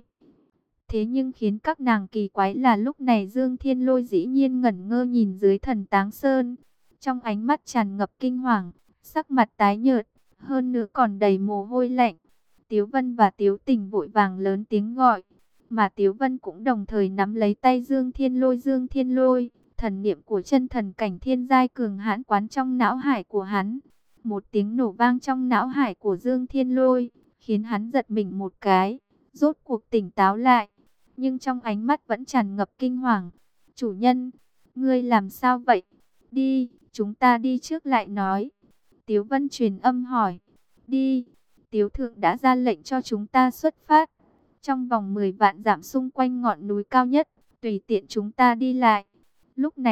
Thế nhưng khiến các nàng kỳ quái là lúc này Dương Thiên Lôi dĩ nhiên ngẩn ngơ nhìn dưới thần Táng Sơn. Trong ánh mắt tràn ngập kinh hoàng, sắc mặt tái nhợt, hơn nữa còn đầy mồ hôi lạnh. Tiếu Vân và Tiếu Tình vội vàng lớn tiếng gọi, mà Tiếu Vân cũng đồng thời nắm lấy tay Dương Thiên Lôi. Dương Thiên Lôi, thần niệm của chân thần cảnh thiên giai cường hãn quán trong não hải của hắn. Một tiếng nổ vang trong não hải của Dương Thiên Lôi, khiến hắn giật mình một cái, rốt cuộc tỉnh táo lại. Nhưng trong ánh mắt vẫn tràn ngập kinh hoàng. Chủ nhân, ngươi làm sao vậy? Đi, chúng ta đi trước lại nói. Tiếu Vân truyền âm hỏi. Đi, Tiếu Thượng đã ra lệnh cho chúng ta xuất phát. Trong vòng mười vạn dặm xung quanh ngọn núi cao nhất, tùy tiện chúng ta đi lại. Lúc này,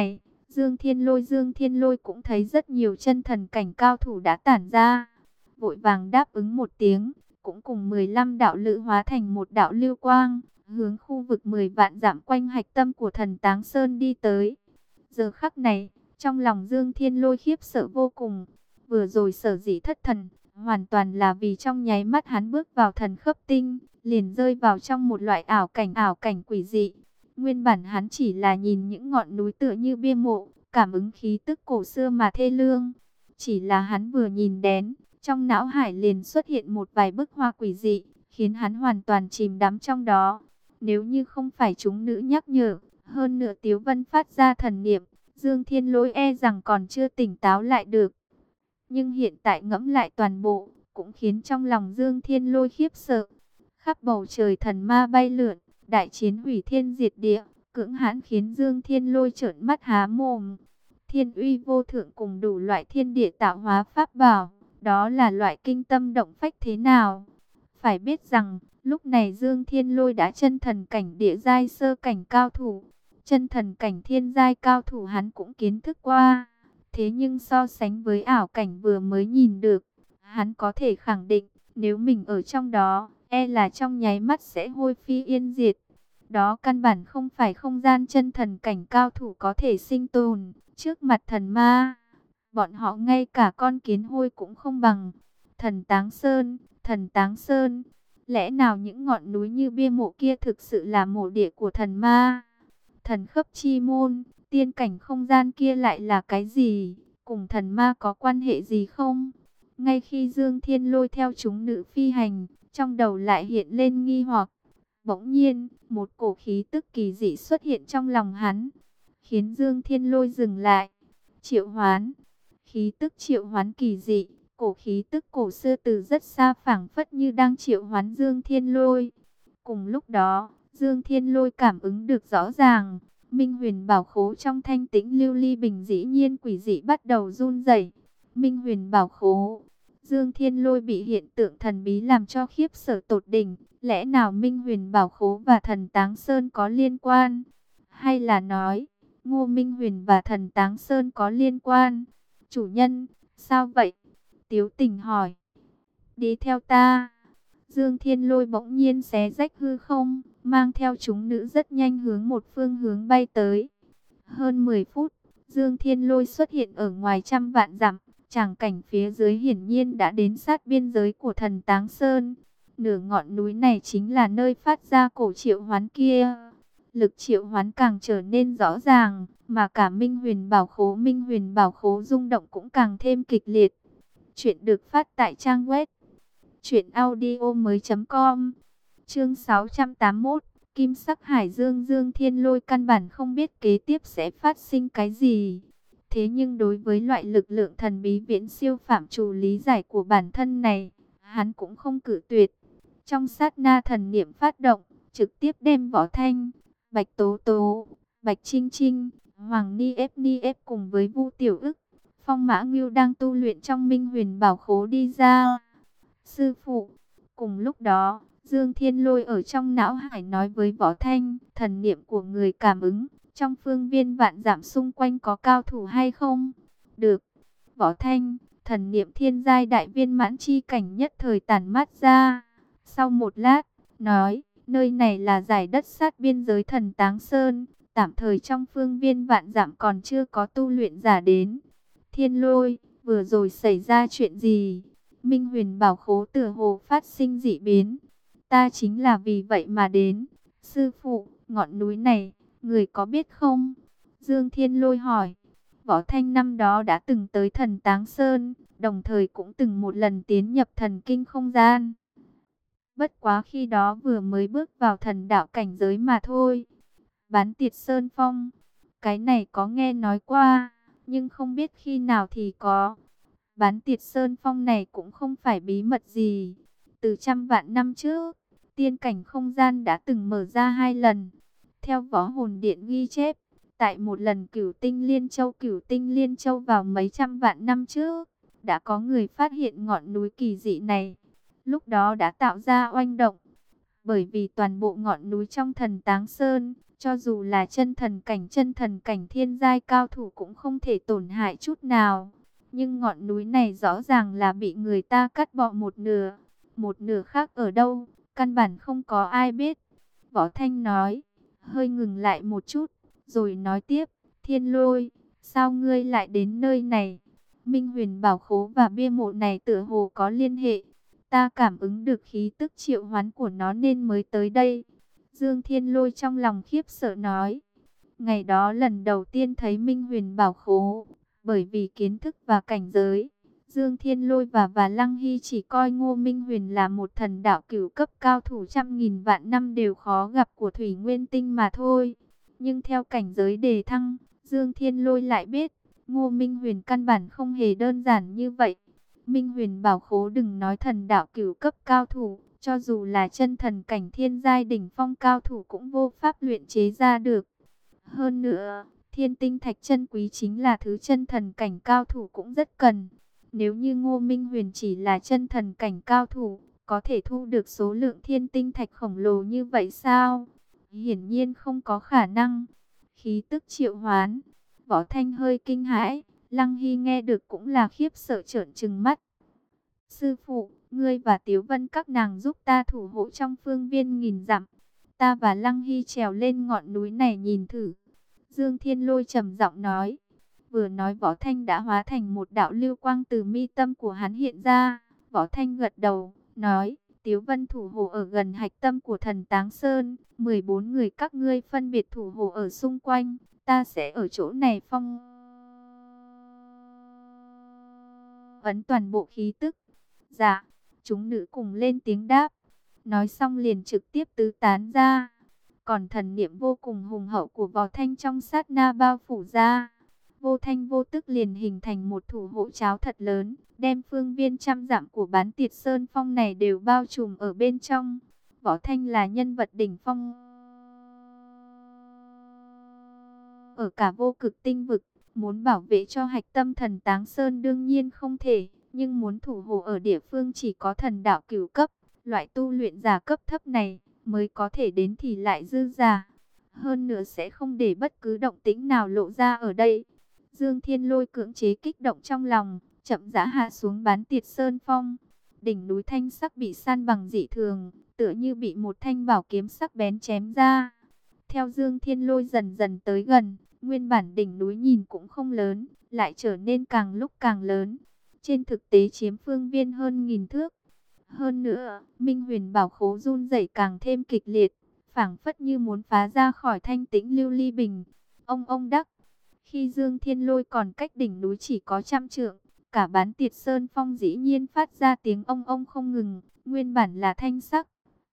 Dương Thiên Lôi, Dương Thiên Lôi cũng thấy rất nhiều chân thần cảnh cao thủ đã tản ra, vội vàng đáp ứng một tiếng, cũng cùng mười lăm đạo lữ hóa thành một đạo lưu quang, hướng khu vực mười vạn dặm quanh hạch tâm của thần Táng Sơn đi tới. Giờ khắc này, trong lòng Dương Thiên Lôi khiếp sợ vô cùng. Vừa rồi sở dĩ thất thần, hoàn toàn là vì trong nháy mắt hắn bước vào thần khấp tinh, liền rơi vào trong một loại ảo cảnh ảo cảnh quỷ dị. Nguyên bản hắn chỉ là nhìn những ngọn núi tựa như bia mộ, cảm ứng khí tức cổ xưa mà thê lương. Chỉ là hắn vừa nhìn đến, trong não hải liền xuất hiện một vài bức hoa quỷ dị, khiến hắn hoàn toàn chìm đắm trong đó. Nếu như không phải chúng nữ nhắc nhở, hơn nữa Tiếu Vân phát ra thần niệm, Dương Thiên Lôi e rằng còn chưa tỉnh táo lại được. Nhưng hiện tại ngẫm lại toàn bộ, cũng khiến trong lòng Dương Thiên Lôi khiếp sợ. Khắp bầu trời thần ma bay lượn, đại chiến hủy thiên diệt địa, cưỡng hãn khiến Dương Thiên Lôi trợn mắt há mồm. Thiên uy vô thượng cùng đủ loại thiên địa tạo hóa pháp bảo, đó là loại kinh tâm động phách thế nào? Phải biết rằng, lúc này Dương Thiên Lôi đã chân thần cảnh địa giai sơ cảnh cao thủ, chân thần cảnh thiên giai cao thủ hắn cũng kiến thức qua. Thế nhưng so sánh với ảo cảnh vừa mới nhìn được, hắn có thể khẳng định, nếu mình ở trong đó, e là trong nháy mắt sẽ hôi phi yên diệt. Đó căn bản không phải không gian chân thần cảnh cao thủ có thể sinh tồn, trước mặt thần ma. Bọn họ ngay cả con kiến hôi cũng không bằng. Thần Táng Sơn, thần Táng Sơn, lẽ nào những ngọn núi như bia mộ kia thực sự là mộ địa của thần ma? Thần khấp chi môn, tiên cảnh không gian kia lại là cái gì? Cùng thần ma có quan hệ gì không? Ngay khi Dương Thiên Lôi theo chúng nữ phi hành, trong đầu lại hiện lên nghi hoặc. Bỗng nhiên, một cổ khí tức kỳ dị xuất hiện trong lòng hắn, khiến Dương Thiên Lôi dừng lại. Triệu hoán, khí tức triệu hoán kỳ dị, cổ khí tức cổ xưa từ rất xa phảng phất như đang triệu hoán Dương Thiên Lôi. Cùng lúc đó, Dương Thiên Lôi cảm ứng được rõ ràng, Minh Huyền Bảo Khố trong thanh tĩnh lưu ly bình dĩ nhiên quỷ dị bắt đầu run rẩy. Minh Huyền Bảo Khố, Dương Thiên Lôi bị hiện tượng thần bí làm cho khiếp sợ tột đỉnh. Lẽ nào Minh Huyền Bảo Khố và thần Táng Sơn có liên quan? Hay là nói, Ngô Minh Huyền và thần Táng Sơn có liên quan? Chủ nhân, sao vậy? Tiếu Tình hỏi. Đi theo ta. Dương Thiên Lôi bỗng nhiên xé rách hư không, mang theo chúng nữ rất nhanh hướng một phương hướng bay tới. Hơn mười phút, Dương Thiên Lôi xuất hiện ở ngoài trăm vạn dặm, tràng cảnh phía dưới hiển nhiên đã đến sát biên giới của thần Táng Sơn. Nửa ngọn núi này chính là nơi phát ra cổ triệu hoán kia. Lực triệu hoán càng trở nên rõ ràng, mà cả Minh Huyền Bảo Khố, Minh Huyền Bảo Khố rung động cũng càng thêm kịch liệt. Chuyện được phát tại trang web truyện audio mới chấm com. Chương sáu trăm tám mươi mốt, Kim Sắc Hải Dương. Dương Thiên Lôi căn bản không biết kế tiếp sẽ phát sinh cái gì. Thế nhưng đối với loại lực lượng thần bí viễn siêu phạm trù lý giải của bản thân này, hắn cũng không cự tuyệt. Trong sát na thần niệm phát động, trực tiếp đem Võ Thanh, Bạch Tố Tố, Bạch Trinh Trinh, Hoàng Ni Ép Ni Ép cùng với Vu Tiểu Ức, Phong Mã Ngưu đang tu luyện trong Minh Huyền Bảo Khố đi ra. Sư phụ, cùng lúc đó, Dương Thiên Lôi ở trong não hải nói với Võ Thanh, thần niệm của người cảm ứng, trong phương viên vạn dặm xung quanh có cao thủ hay không? Được. Võ Thanh, thần niệm thiên giai đại viên mãn chi cảnh nhất thời tản mát ra. Sau một lát, nói, nơi này là giải đất sát biên giới thần Táng Sơn, tạm thời trong phương viên vạn dặm còn chưa có tu luyện giả đến. Thiên Lôi, vừa rồi xảy ra chuyện gì? Minh Huyền Bảo Khố tựa hồ phát sinh dị biến. Ta chính là vì vậy mà đến. Sư phụ, ngọn núi này, người có biết không? Dương Thiên Lôi hỏi. Võ Thanh năm đó đã từng tới thần Táng Sơn, đồng thời cũng từng một lần tiến nhập thần kinh không gian. Bất quá khi đó vừa mới bước vào thần đạo cảnh giới mà thôi. Bán Tiệt Sơn Phong, cái này có nghe nói qua, nhưng không biết khi nào thì có. Bán Tiệt Sơn Phong này cũng không phải bí mật gì. Từ trăm vạn năm trước, tiên cảnh không gian đã từng mở ra hai lần. Theo Võ Hồn Điện ghi chép, tại một lần Cửu Tinh Liên Châu, Cửu Tinh Liên Châu vào mấy trăm vạn năm trước, đã có người phát hiện ngọn núi kỳ dị này. Lúc đó đã tạo ra oanh động, bởi vì toàn bộ ngọn núi trong thần Táng Sơn, Cho dù là chân thần cảnh chân thần cảnh thiên giai cao thủ cũng không thể tổn hại chút nào. Nhưng ngọn núi này rõ ràng là bị người ta cắt bỏ một nửa. Một nửa khác ở đâu, căn bản không có ai biết. Võ Thanh nói, hơi ngừng lại một chút, rồi nói tiếp, Thiên Lôi, sao ngươi lại đến nơi này? Minh Huyền Bảo Khố và bia mộ này tựa hồ có liên hệ. Ta cảm ứng được khí tức triệu hoán của nó nên mới tới đây. Dương Thiên Lôi trong lòng khiếp sợ nói. Ngày đó lần đầu tiên thấy Minh Huyền Bảo Khố, bởi vì kiến thức và cảnh giới, Dương Thiên Lôi và và Lăng Hy chỉ coi Ngô Minh Huyền là một thần đạo cửu cấp cao thủ trăm nghìn vạn năm đều khó gặp của Thủy Nguyên Tinh mà thôi. Nhưng theo cảnh giới đề thăng, Dương Thiên Lôi lại biết, Ngô Minh Huyền căn bản không hề đơn giản như vậy. Minh Huyền Bảo Khố đừng nói thần đạo cửu cấp cao thủ, cho dù là chân thần cảnh thiên giai đỉnh phong cao thủ cũng vô pháp luyện chế ra được. Hơn nữa, thiên tinh thạch chân quý chính là thứ chân thần cảnh cao thủ cũng rất cần. Nếu như Ngô Minh Huyền chỉ là chân thần cảnh cao thủ, có thể thu được số lượng thiên tinh thạch khổng lồ như vậy sao? Hiển nhiên không có khả năng. Khí tức triệu hoán, Võ Thanh hơi kinh hãi, Lăng Hy nghe được cũng là khiếp sợ trợn trừng mắt. Sư phụ, ngươi và Tiếu Vân các nàng giúp ta thủ hộ trong phương viên nghìn dặm. Ta và Lăng Hy trèo lên ngọn núi này nhìn thử. Dương Thiên Lôi trầm giọng nói. Vừa nói Võ Thanh đã hóa thành một đạo lưu quang từ mi tâm của hắn hiện ra. Võ Thanh gật đầu, nói, Tiếu Vân thủ hộ ở gần hạch tâm của thần Táng Sơn. mười bốn người các ngươi phân biệt thủ hộ ở xung quanh. Ta sẽ ở chỗ này phong ấn toàn bộ khí tức. Dạ, chúng nữ cùng lên tiếng đáp. Nói xong liền trực tiếp tứ tán ra. Còn thần niệm vô cùng hùng hậu của Võ Thanh trong sát na bao phủ ra. Vô thanh vô tức liền hình thành một thủ hộ cháo thật lớn, đem phương viên trăm dặm của Bán Tiệt Sơn Phong này đều bao trùm ở bên trong. Võ Thanh là nhân vật đỉnh phong ở cả vô cực tinh vực, muốn bảo vệ cho hạch tâm thần Táng Sơn đương nhiên không thể, nhưng muốn thủ hộ ở địa phương chỉ có thần đạo cửu cấp, loại tu luyện giả cấp thấp này mới có thể đến thì lại dư giả. Hơn nữa sẽ không để bất cứ động tĩnh nào lộ ra ở đây. Dương Thiên Lôi cưỡng chế kích động trong lòng, chậm rãi hạ xuống Bán Tiệt Sơn Phong. Đỉnh núi thanh sắc bị san bằng dị thường, tựa như bị một thanh bảo kiếm sắc bén chém ra. Theo Dương Thiên Lôi dần dần tới gần, nguyên bản đỉnh núi nhìn cũng không lớn, lại trở nên càng lúc càng lớn. Trên thực tế chiếm phương viên hơn nghìn thước. Hơn nữa, Minh Huyền Bảo Khố run rẩy càng thêm kịch liệt, phảng phất như muốn phá ra khỏi thanh tĩnh lưu ly bình. Ông ông đắc, khi Dương Thiên Lôi còn cách đỉnh núi chỉ có trăm trượng, cả Bán Tiệt Sơn Phong dĩ nhiên phát ra tiếng ông ông không ngừng, nguyên bản là thanh sắc,